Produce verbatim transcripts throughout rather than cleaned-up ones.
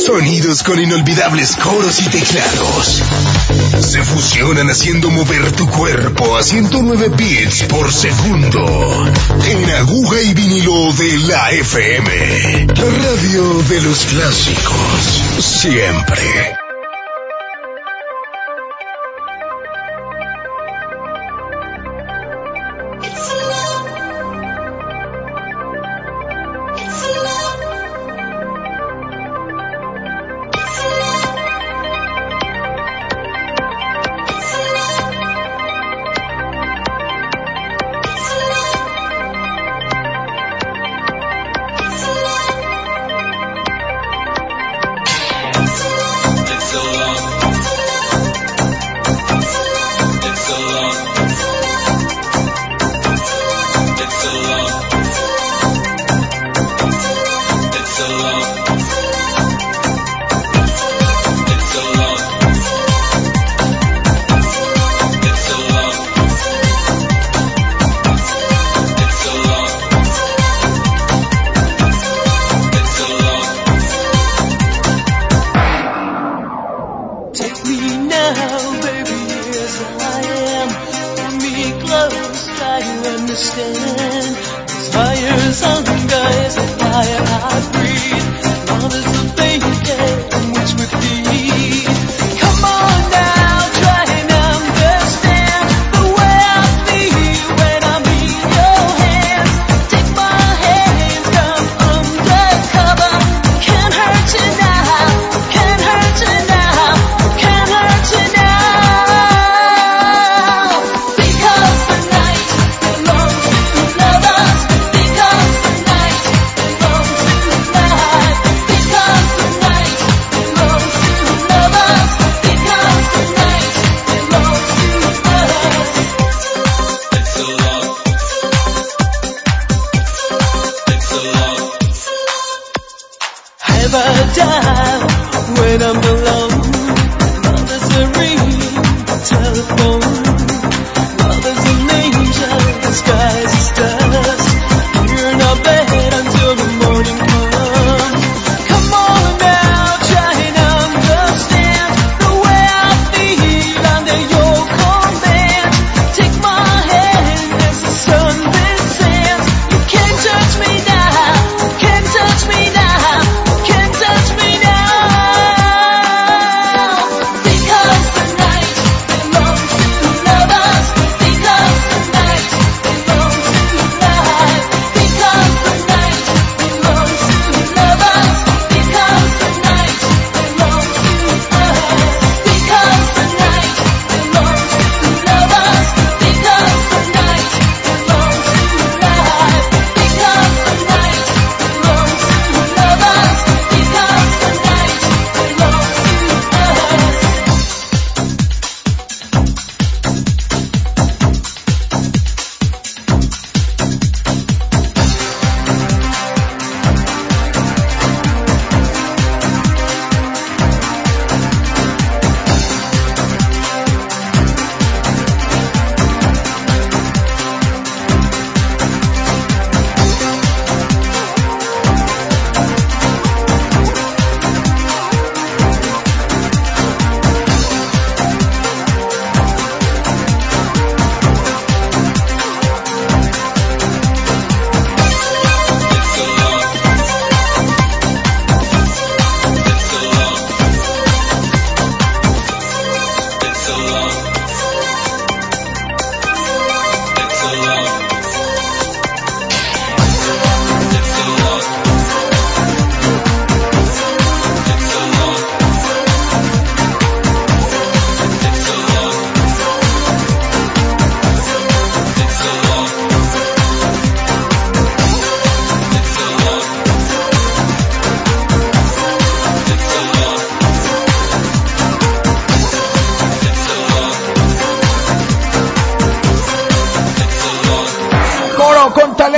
Sonidos con inolvidables coros y teclados se fusionan haciendo mover tu cuerpo a ciento nueve beats por segundo en aguja y vinilo de la F M, la radio de los clásicos, siempre.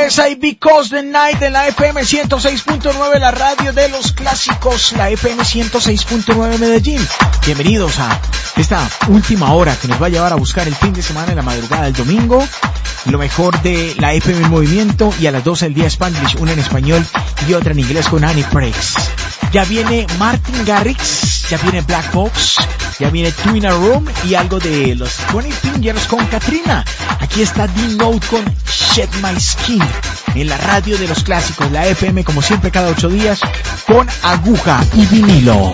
Yes, I Because the Night en la F M ciento seis punto nueve, la radio de los clásicos, la F M ciento seis punto nueve Medellín. Bienvenidos a esta última hora que nos va a llevar a buscar el fin de semana en la madrugada del domingo, lo mejor de la F M en movimiento, y a las doce el día Spanglish, una en español y otra en inglés con Annie Breaks. Ya viene Martin Garrix, ya viene Black Box, ya viene Two in a Room y algo de los Twenty Fingers con Katrina. Aquí está D-Note con Shed My Skin en la radio de los clásicos, la F M, como siempre cada ocho días con aguja y vinilo.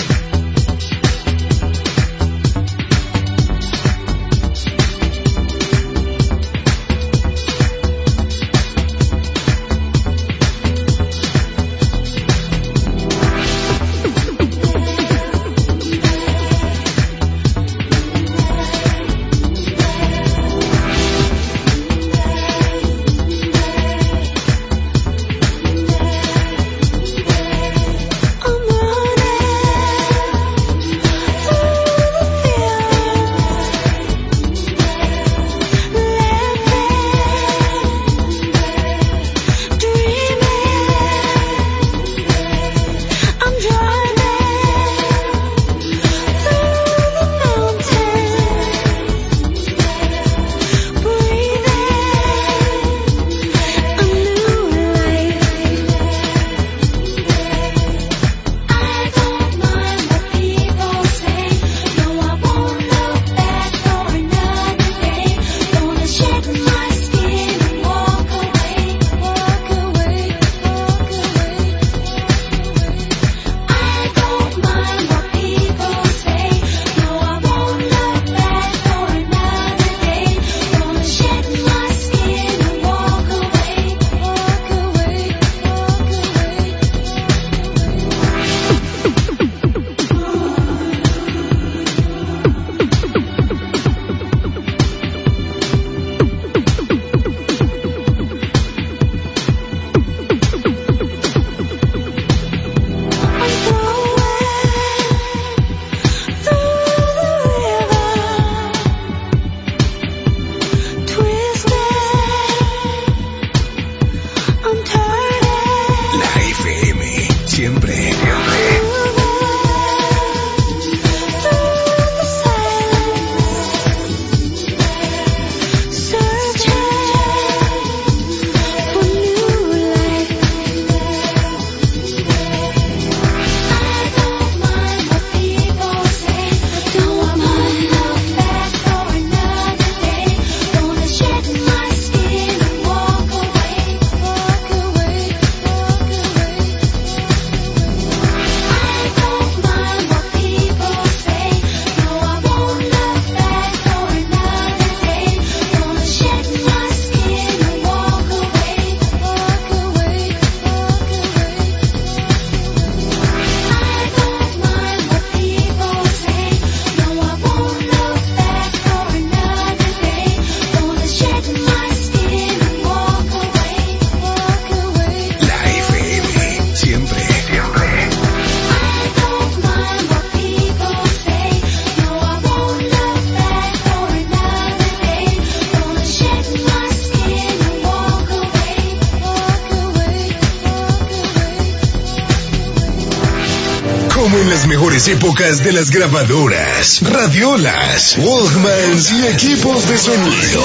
Mejores épocas de las grabadoras, radiolas, Walkmans y equipos de sonido.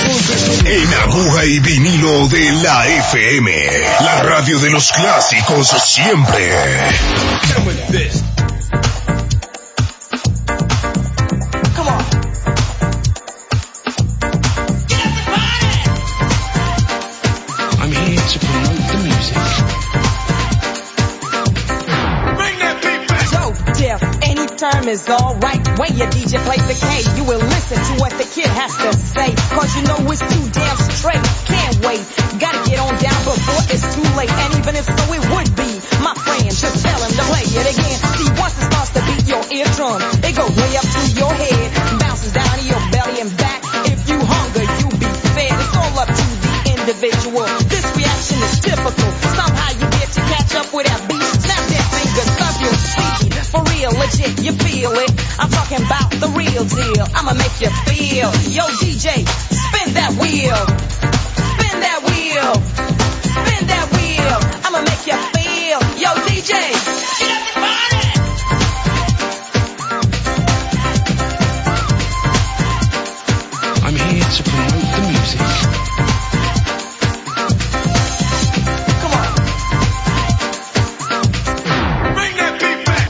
En aguja y vinilo de la F M, la radio de los clásicos siempre. Is alright when your D J plays the K. You will listen to what the kid has to say, cause you know it's too damn straight. Can't wait, gotta get on down before it's too late. And even if so it would be, my friend, just tell him to play it again. See, once it starts to beat your eardrum, it goes way up to your head, bounces down to your belly and back. If you hunger, you be fed. It's all up to the individual. This reaction is typical. Somehow you get to catch up with that beat. Snap that finger, stop your speed. For real, legit, you feel it. I'm talking about the real deal. I'ma make you feel. Yo, D J, spin that wheel. Spin that wheel. spin that wheel. I'ma make you feel. Yo, D J, get up the party. I'm here to promote the music. Come on. Bring that beat back.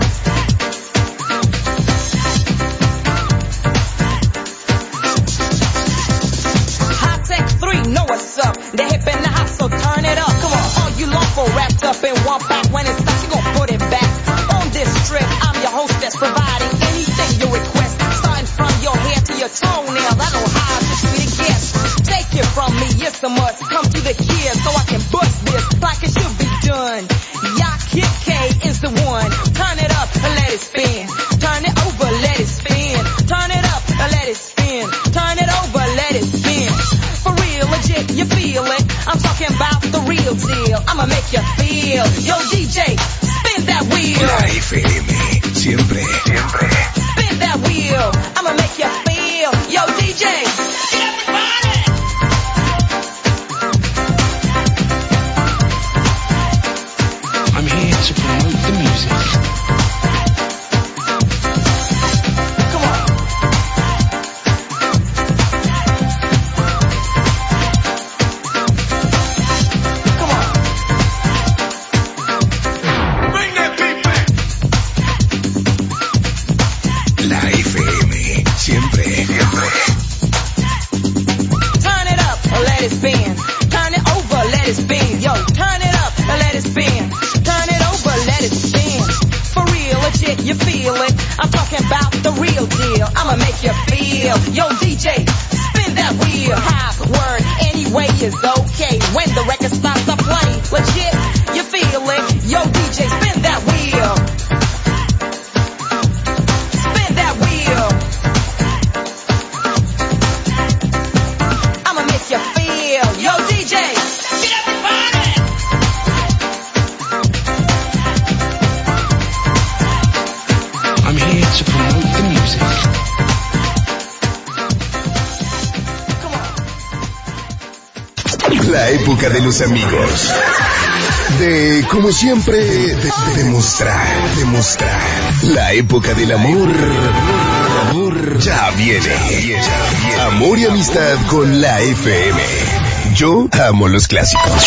High Tech three, know what's up. The hip and the hop, so turn it up. Come on, all you lawful wrapped up in one pack. When it stops, you gon' put it back. On this trip, I'm your hostess, providing anything you request. Starting from your hair to your toenails, I know how to treat a guest. Take it from me, it's a must. Come to the kids so I can bust this like it should be done. Yacht Kid K is the one. Turn it up and let it spin. Turn it over, let it spin. Turn it up and let it spin. Turn it over, let it spin. For real, legit, you feel it. I'm talking about the real deal. I'ma make you feel. Yo, D J, spin that wheel. La F M, siempre, siempre. Spin that wheel. I'ma make you feel. Yo, D J, get up the party. I'm here to promote the music. Come on. Come on. Bring that beat back. La F M, siempre, siempre. Turn it up or let it spin. Turn it over, let it spin. Yo, turn it up and let it spin. Turn it over, let it spin. For real, legit, you feel it. I'm talking about the real deal. I'ma make you feel. Yo, D J, spin that wheel. Half word, anyway is okay. When the record stops, I play. Legit, you feel it. Yo, D J, spin that wheel. Spin that wheel. I'ma make you feel. Yo, D J, get up the party. I'm here to promote the music. Come on. La época de los amigos. De, como siempre, de, de demostrar, demostrar. La época del amor. Amor ya viene. Amor y amistad con la F M. Yo amo los clásicos.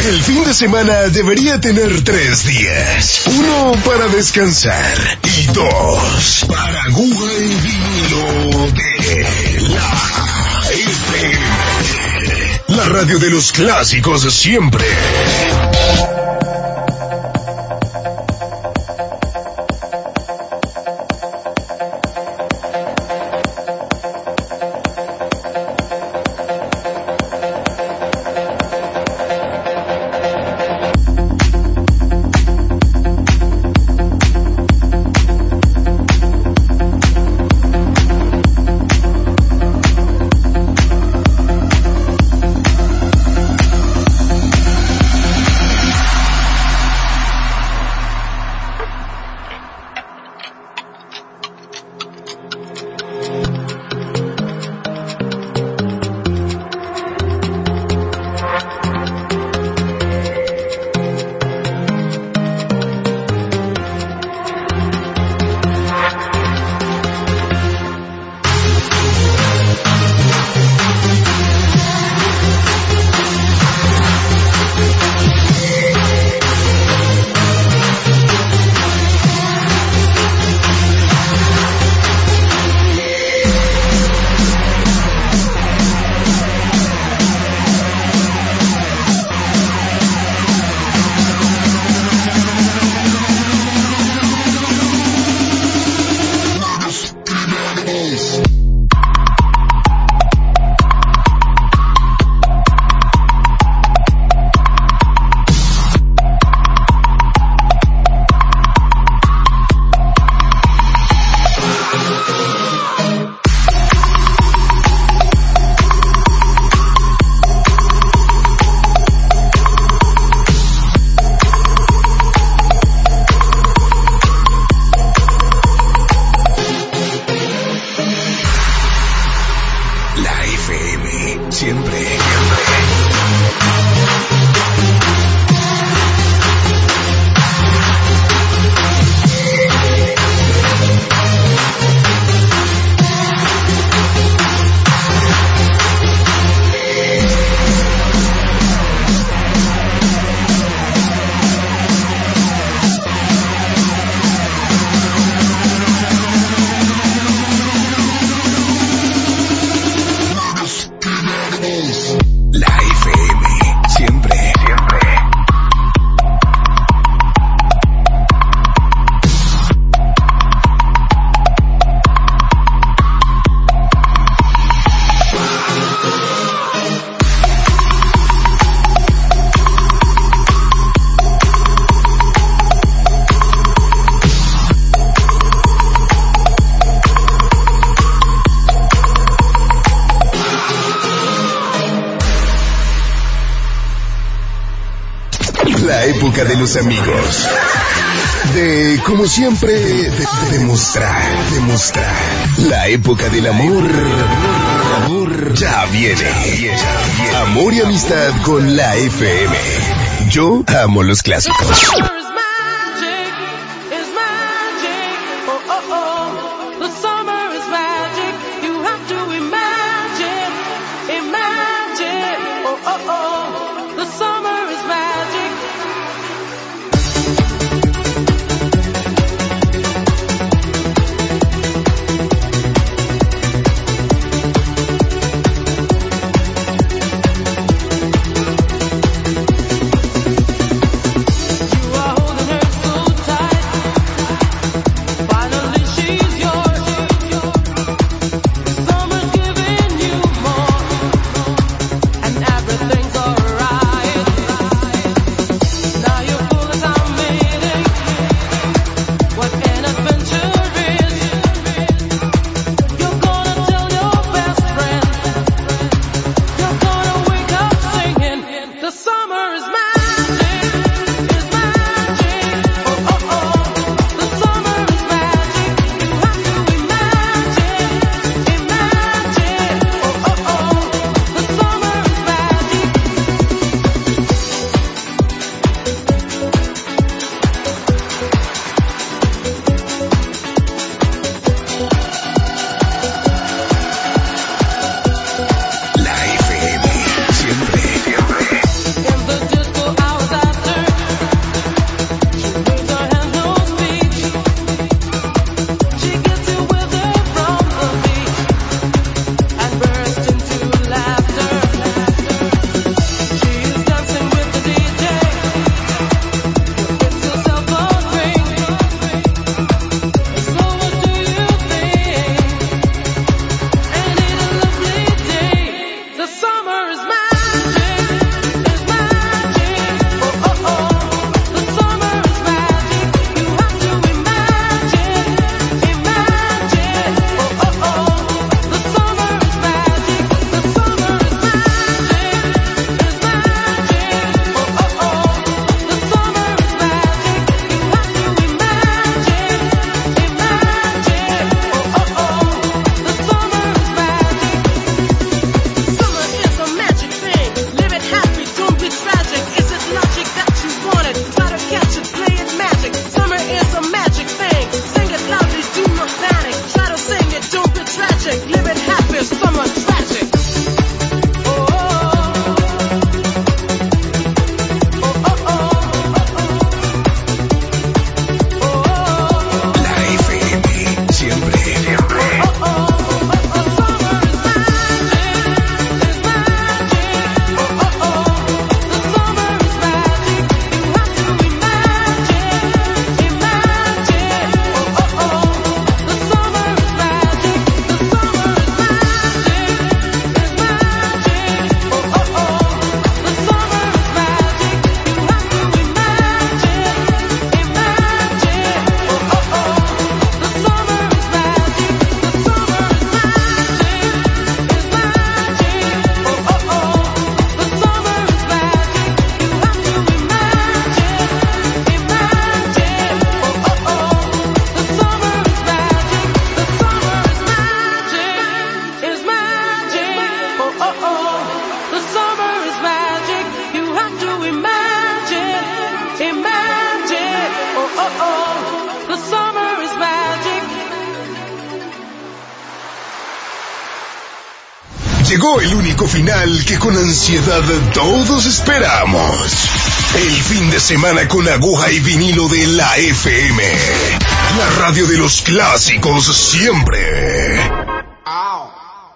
El fin de semana debería tener tres días. Uno para descansar y dos para aguja y vinilo de la F M. La radio de los clásicos siempre. De los amigos, de como siempre de, de, demostrar, demostrar la época del amor, amor ya viene, amor y amistad con la F M. Yo amo los clásicos. You are Llegó el único final que con ansiedad todos esperamos. El fin de semana con aguja y vinilo de la F M. La radio de los clásicos siempre. Ow.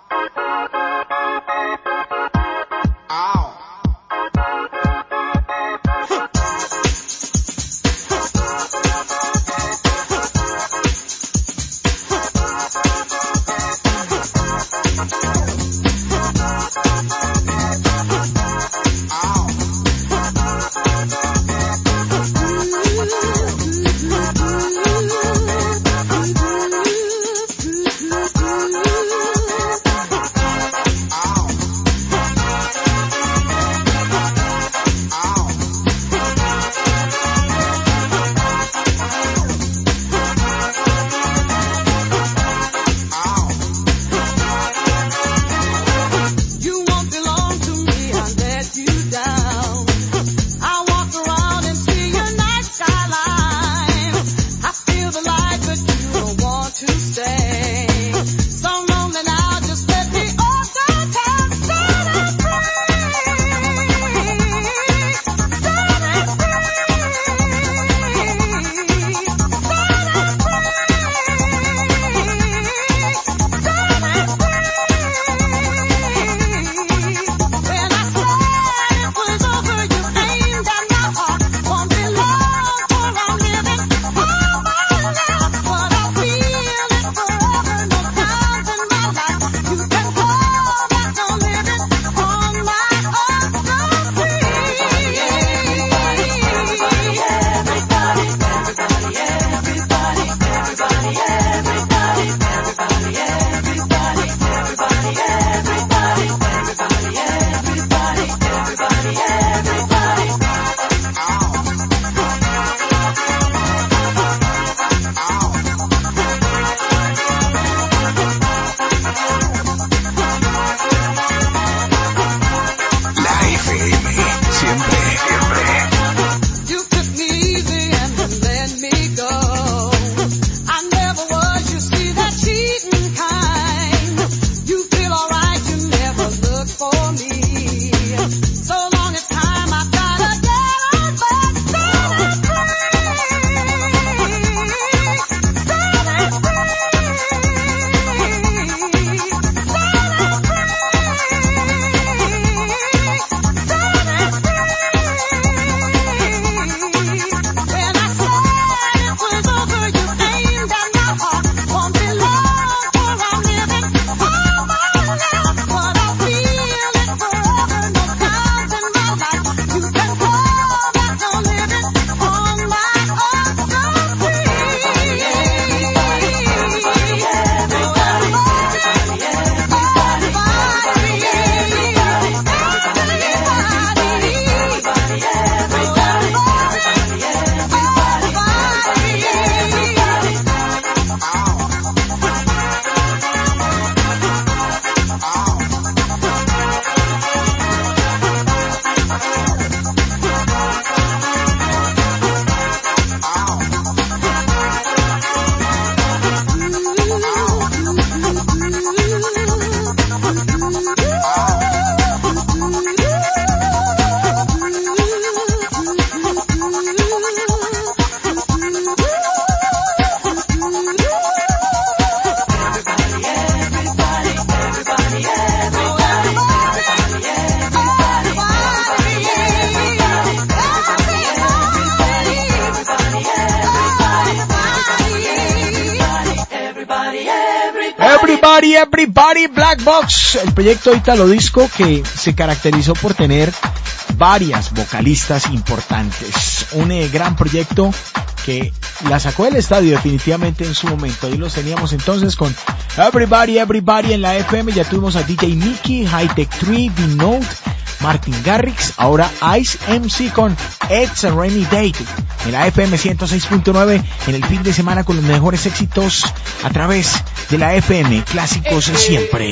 Everybody, Everybody, Black Box, el proyecto Italo Disco que se caracterizó por tener varias vocalistas importantes. Un eh, gran proyecto que la sacó del estadio definitivamente en su momento. Ahí los teníamos entonces con Everybody, Everybody en la F M. Ya tuvimos a D J Mickey, High Tech tres, B-Note, Martin Garrix, ahora Ice M C con It's a Rainy Day en la F M ciento seis punto nueve en el fin de semana con los mejores éxitos a través de la F M, clásicos siempre.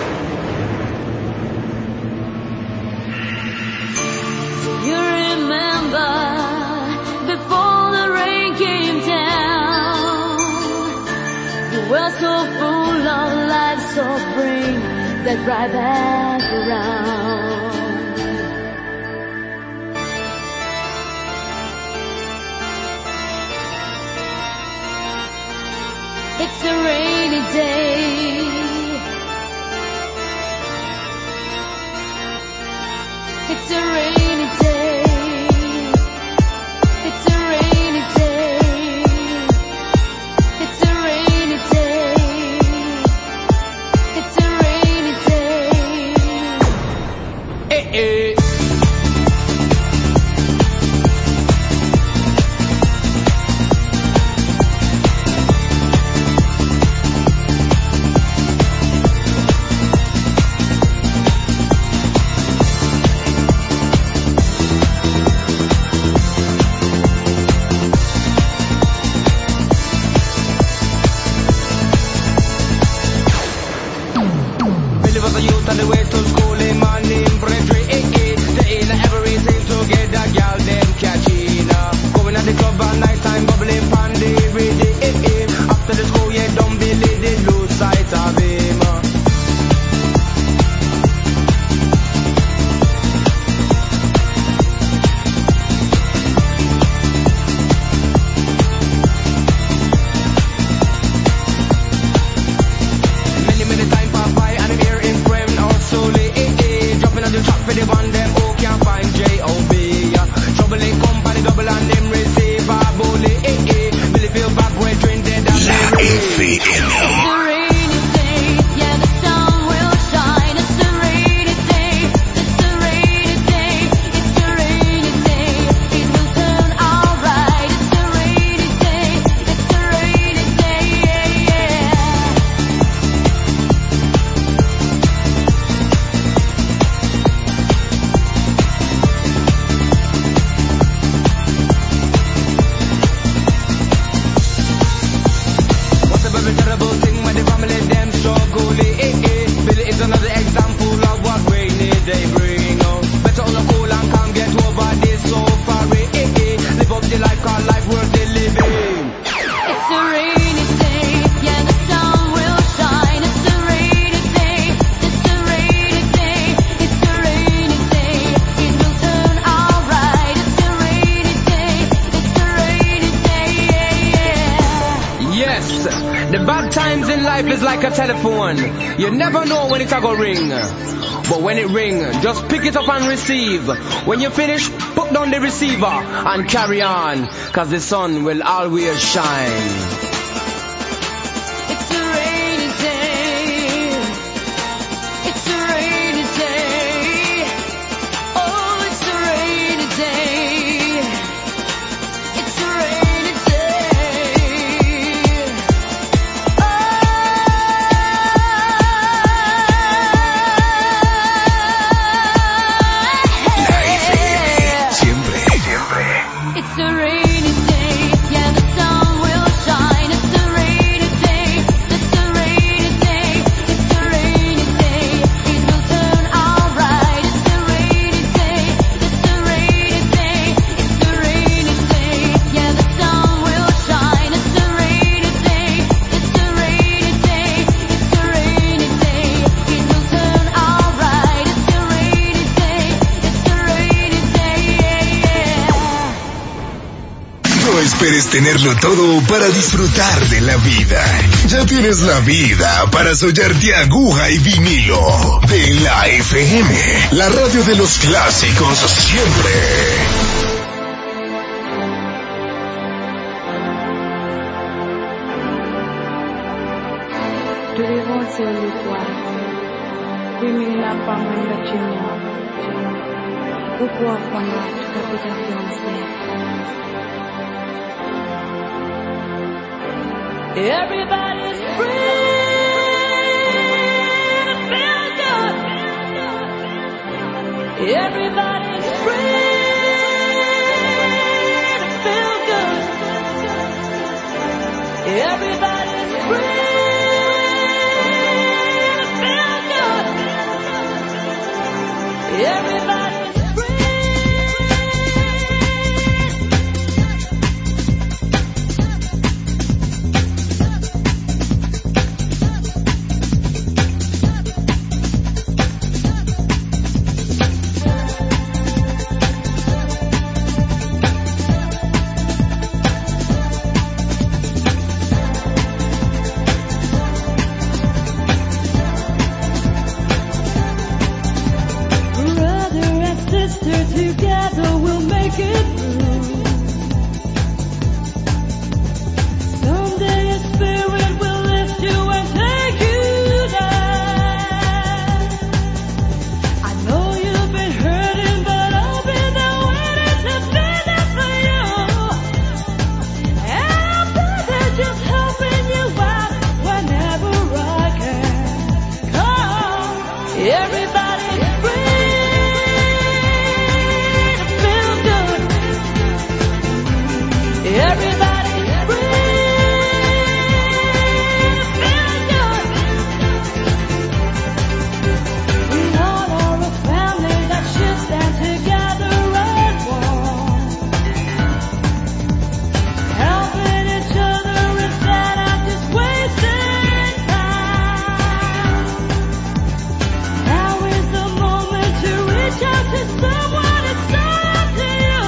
You remember before the rain came down, you were so full of life, so brave. that right back around. It's a rainy day. It's a rainy day. It's a rainy day. It's a rainy day. It's a rainy day. Eh, eh. Telephone, you never know when it's a go ring, but when it ring, just pick it up and receive. When you finish, put down the receiver and carry on, cause the sun will always shine. Esperes tenerlo todo para disfrutar de la vida. Ya tienes la vida para soñarte aguja y vinilo de la F M, la radio de los clásicos siempre. Everybody's free to feel good. Everybody's free to feel good. Everybody's free to feel good. Everybody's free. together we'll make it through. Someday a spirit will lift you and take you down. I know you've been hurting, but I'll be there waiting to be there for you. And I'll be there just helping you out whenever I can. Come, everybody's free to feel good. Everybody's free to feel good. We all are a family that should stand together as one. Helping each other instead of just wasting time. Now is the moment to reach out to someone and talk to you.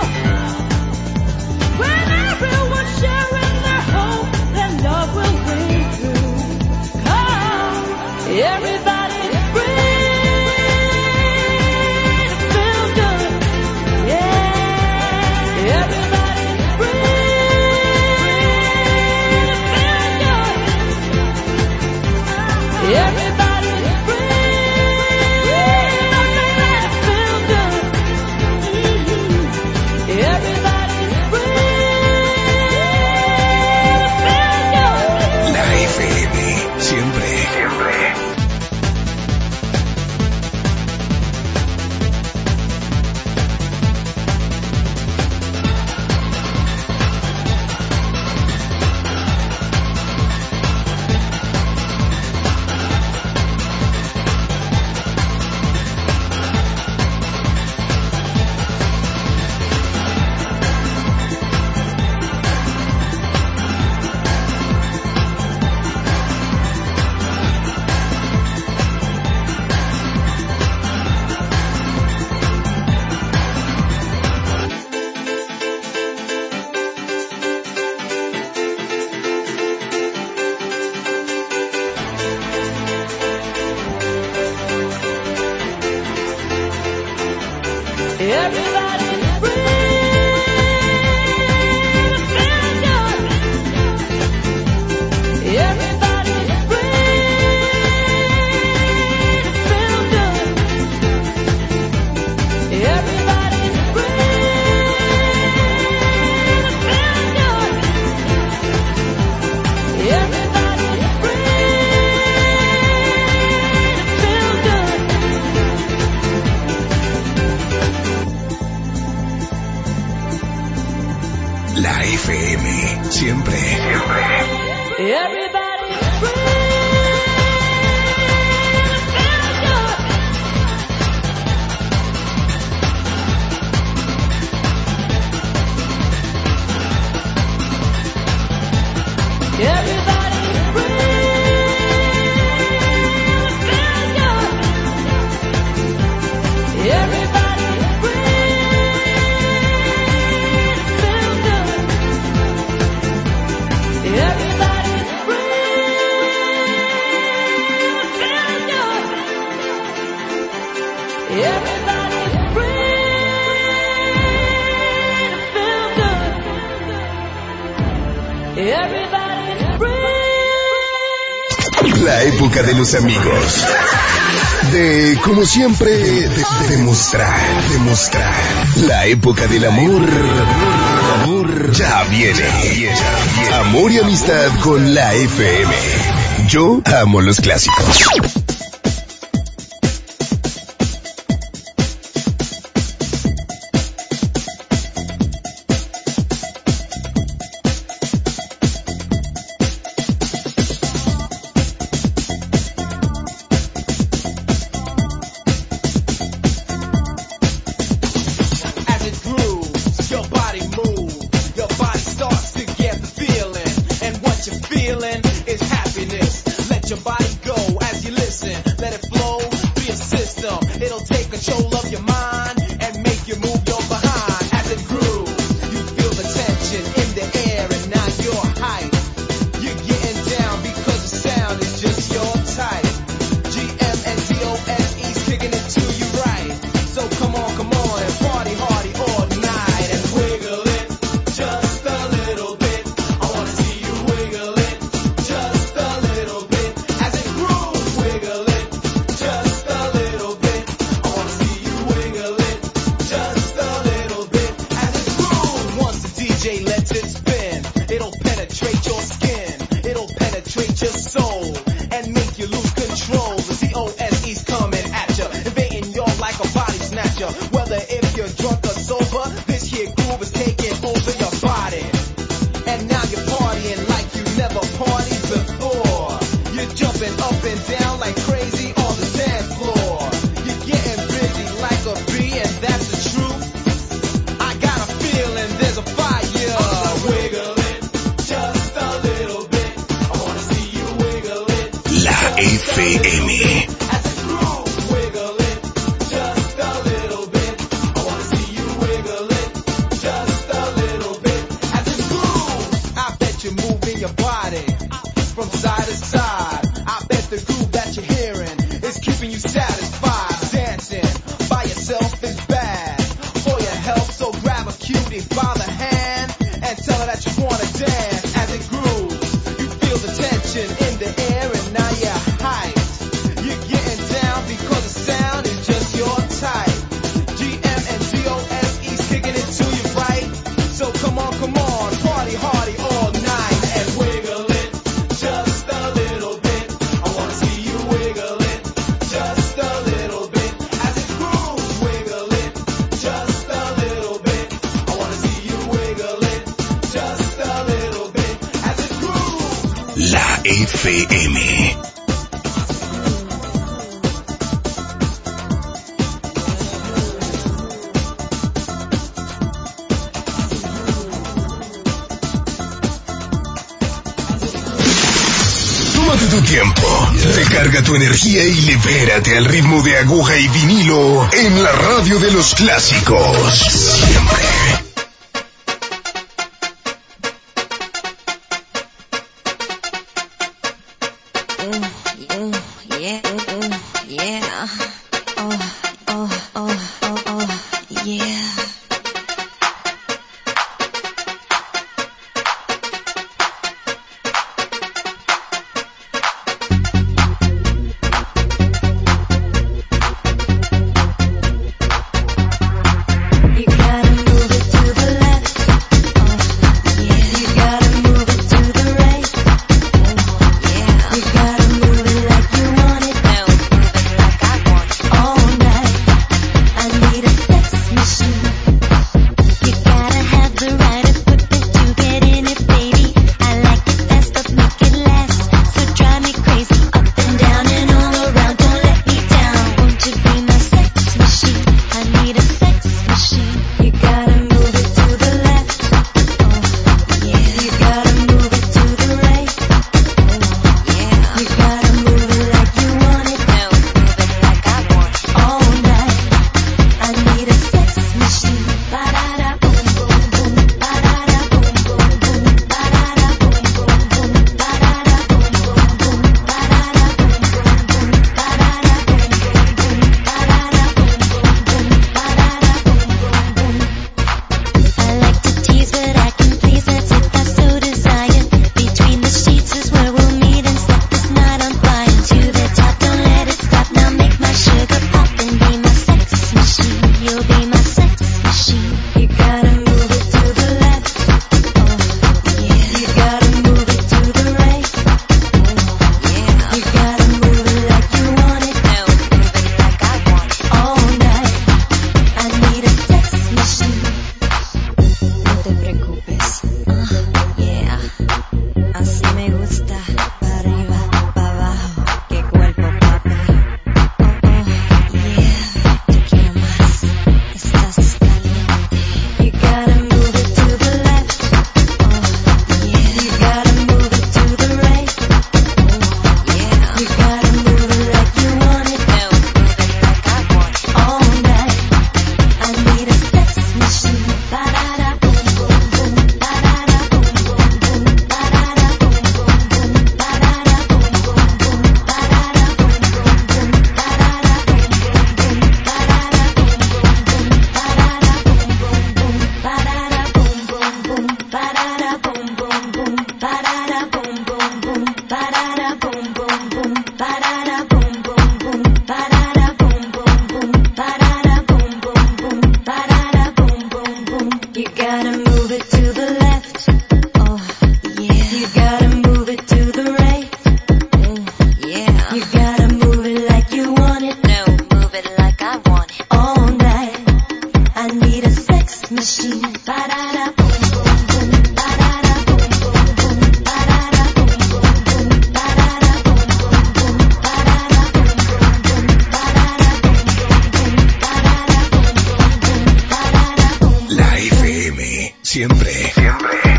When everyone's sharing their hope, then love will ring through. Come, everybody's free to feel good. Yeah, everybody's free to feel good. Everybody's free to feel good. Everybody's free to feel good. La F M, siempre, siempre. Everybody's free to feel good. Everybody's free to feel good. Everybody's free to feel good. Everybody's free to feel good. La F M, siempre, siempre. Everybody's free to feel good. Everybody's free to feel good. Everybody's free to feel good. Everybody's free to feel good. Everybody's free to feel good. Everybody's free. La época de los amigos. De, como siempre, de, de- demostrar, demostrar. La época del amor. Amor ya viene. Amor y amistad con la F M. Yo amo los clásicos. As it grooves, your body moves, your body starts to get the feeling, and what you're feeling is happiness. Let your body go as you listen. you're drunk or sober, this here groove is taking over your body. And now you're partying like you never partied before. You're jumping up and down like crazy on the dance floor. You're getting busy like a bee, and that's the truth. I got a feeling there's a fire. Wiggle it just a little bit. I wanna see you wiggle it. La F M. As it grooves, wiggle it just a little bit. I wanna see you wiggle it just a little bit. As it grooves, I bet you're moving your body from side to side. I bet the groove that you're hearing is keeping you satisfied. Dancing by yourself is bad for your health, so grab a cutie by the hand and tell her that you wanna dance. As it grooves, you feel the tension in the air, and now you're hyped. You're getting down because the sound is just your type. G M and G O S E's kicking it to you right. So come on, come on, party hardy all night and wiggle it just a little bit. I wanna see you wiggle it just a little bit. As it grooves, wiggle it just a little bit. I wanna see you wiggle it just a little bit. As it grooves. La F M. Tómate tu tiempo, recarga tu energía y libérate al ritmo de aguja y vinilo en la radio de los clásicos. Siempre. Yeah, yeah, oh, oh, oh, oh, oh, yeah. You gotta move it to the left, oh, yeah. You gotta move it to the right, oh, yeah. You gotta move it like you want it, now move it like I want it. All night, I need a sex machine. You gotta have the right equipment to get in it, baby. I like it fast, but make it last. So drive me crazy, up and down and all around. Don't let me down. Won't you be my sex machine? I need a sex machine. You gotta move it to the left, oh yeah. You gotta move it to the right, oh yeah. You gotta move it like you want it, now move it like I want it. All night, I need a sex machine. Ba-da-da boom boom boom, ba-da-da boom boom boom, ba-da-da boom boom boom, ba-da-da boom boom boom, ba-da-da boom boom boom, ba-da-da boom boom boom, ba-da-da boom boom boom, ba-da-da boom boom boom. I like to tease, but I can please. That's if I so desire. Between the sheets is where we'll meet and set this night on fire. To the top, don't let it stop. Now make my sugar pop and be my sex machine. You'll be my sex machine. You gotta move it to the left, oh yeah. You gotta move it to the right, oh yeah. You gotta move it like you want it, now move it like I want it. All night, I need a sex machine. No te preocupes, uh, yeah. Así me gusta, para arriba, para abajo, qué cuerpo, papi. Oh, oh, yeah, te quiero más, estás caliente. You gotta move it to the left, oh yeah. You gotta move it to the right, oh yeah. You gotta move it like you want it, now move it like I want it. All night, I need a sex machine. Ba-da-da boom boom boom, ba-da-da boom boom boom, ba-da-da boom boom boom, ba-da-da boom boom boom, ba-da-da boom boom boom, ba-da-da boom boom boom, ba-da-da boom boom boom, ba-da-da boom boom boom, ba-da-da boom boom boom, ba-da-da boom boom boom, ba-da-da boom boom boom, ba-da-da boom boom boom, ba-da-da boom boom boom, ba-da-da boom boom boom, ba-da-da boom boom boom. You gotta move it to the left, oh yeah. You gotta move it to the right, oh yeah. You gotta move it like you want it, now move it like I want it. All night, I siempre, siempre.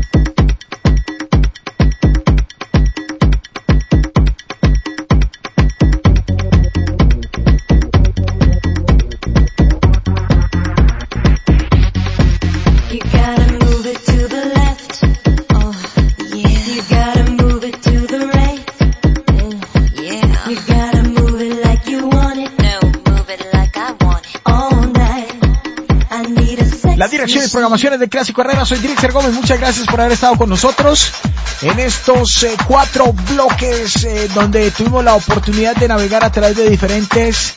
You gotta move it to the left. Oh, yeah. You gotta move it to the right. Oh, yeah. You gotta move it like you want it. No, move it like I want it. All night. I need a sex La dirección y machine. programaciones de Clásico Herrera, soy Drixer Gómez, muchas gracias por haber estado con nosotros en estos eh, cuatro bloques eh, donde tuvimos la oportunidad de navegar a través de diferentes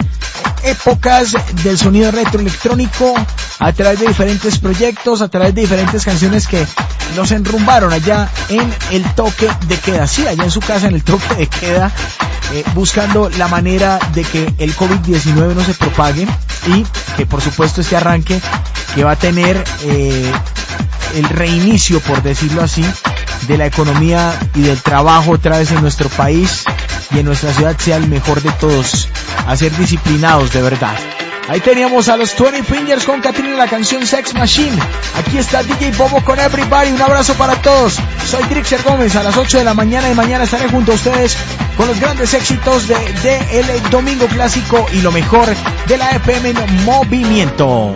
épocas del sonido retroelectrónico, a través de diferentes proyectos, a través de diferentes canciones que nos enrumbaron allá en el toque de queda, sí, allá en su casa en el toque de queda, eh, buscando la manera de que el COVID diecinueve no se propague y que por supuesto este arranque que va a tener eh, el reinicio, por decirlo así, de la economía y del trabajo otra vez en nuestro país y en nuestra ciudad sea el mejor de todos, a ser disciplinados de verdad. Ahí teníamos a los veinte Fingers con Katrina, la canción Sex Machine. Aquí está D J Bobo con Everybody. Un abrazo para todos. Soy Drixer Gómez. A las ocho de la mañana y mañana estaré junto a ustedes con los grandes éxitos de, de el Domingo Clásico y lo mejor de la F M en movimiento.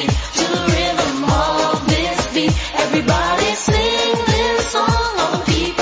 Everybody sing this song, all the people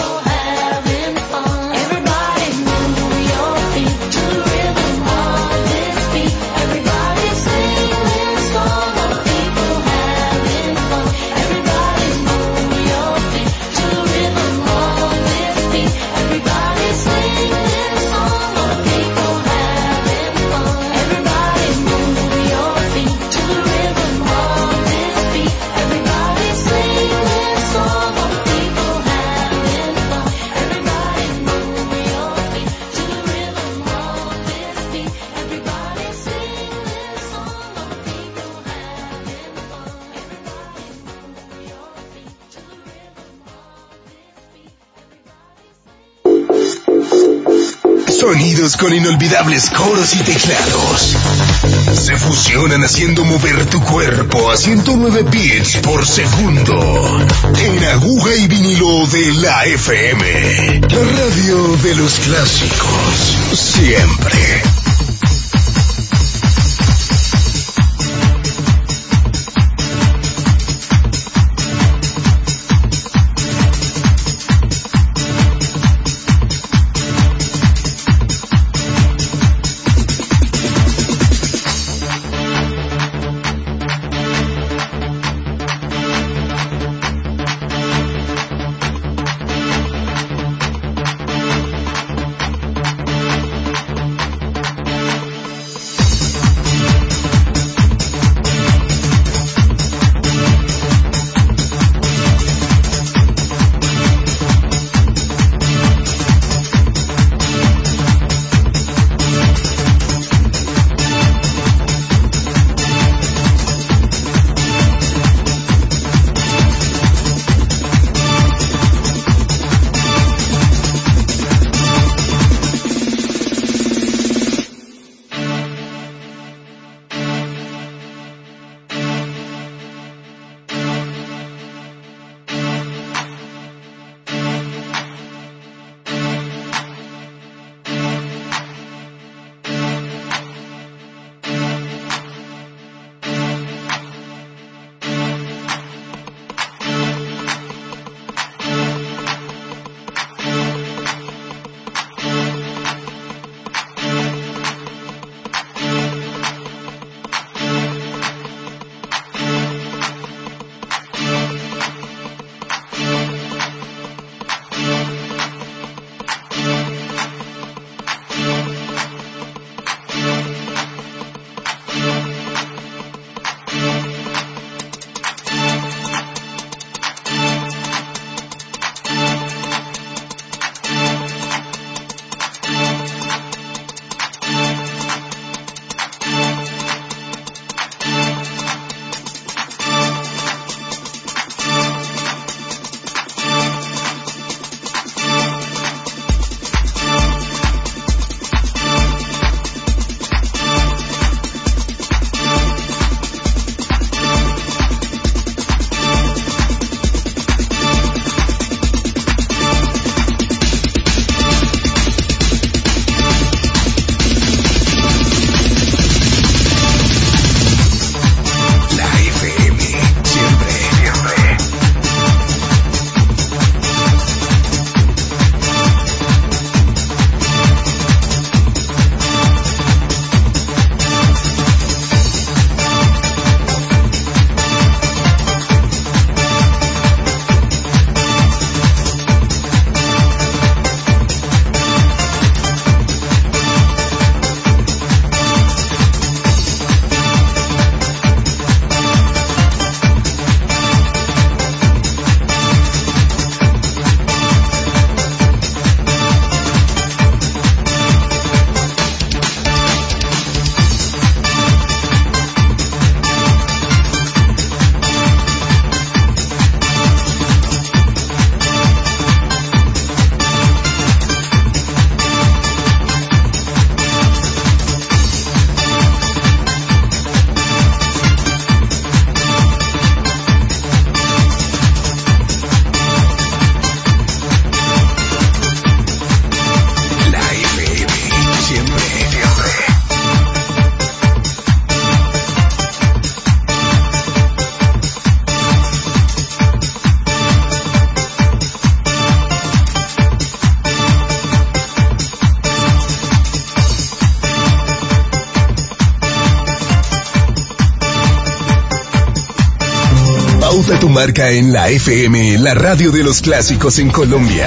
Sonidos con inolvidables coros y teclados. Se fusionan haciendo mover tu cuerpo a ciento nueve beats por segundo. En aguja y vinilo de la F M. La radio de los clásicos. Siempre. Pauta tu marca en la F M, la radio de los clásicos en Colombia.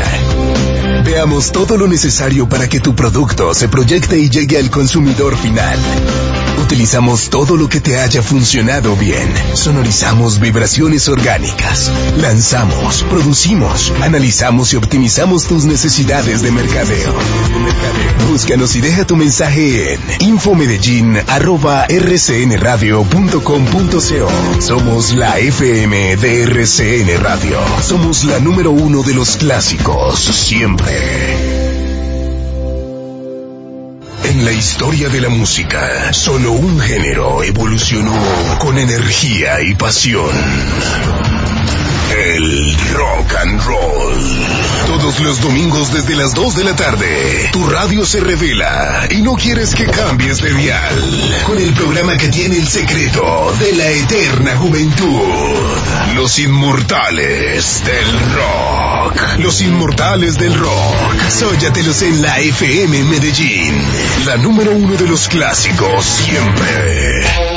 Veamos todo lo necesario para que tu producto se proyecte y llegue al consumidor final. Utilizamos todo lo que te haya funcionado bien. Sonorizamos vibraciones orgánicas. Lanzamos, producimos, analizamos y optimizamos tus necesidades de mercadeo. Búscanos y deja tu mensaje en infomedellín arroba r c n radio punto com punto co. Somos la F M de R C N Radio. Somos la número uno de los clásicos, siempre. En la historia de la música, solo un género evolucionó con energía y pasión. El rock and roll. Todos los domingos desde las dos de la tarde, tu radio se revela y no quieres que cambies de dial. Con el programa que tiene el secreto de la eterna juventud. Los inmortales del rock. Los inmortales del rock. Sóyatelos en la F M Medellín. La número uno de los clásicos siempre.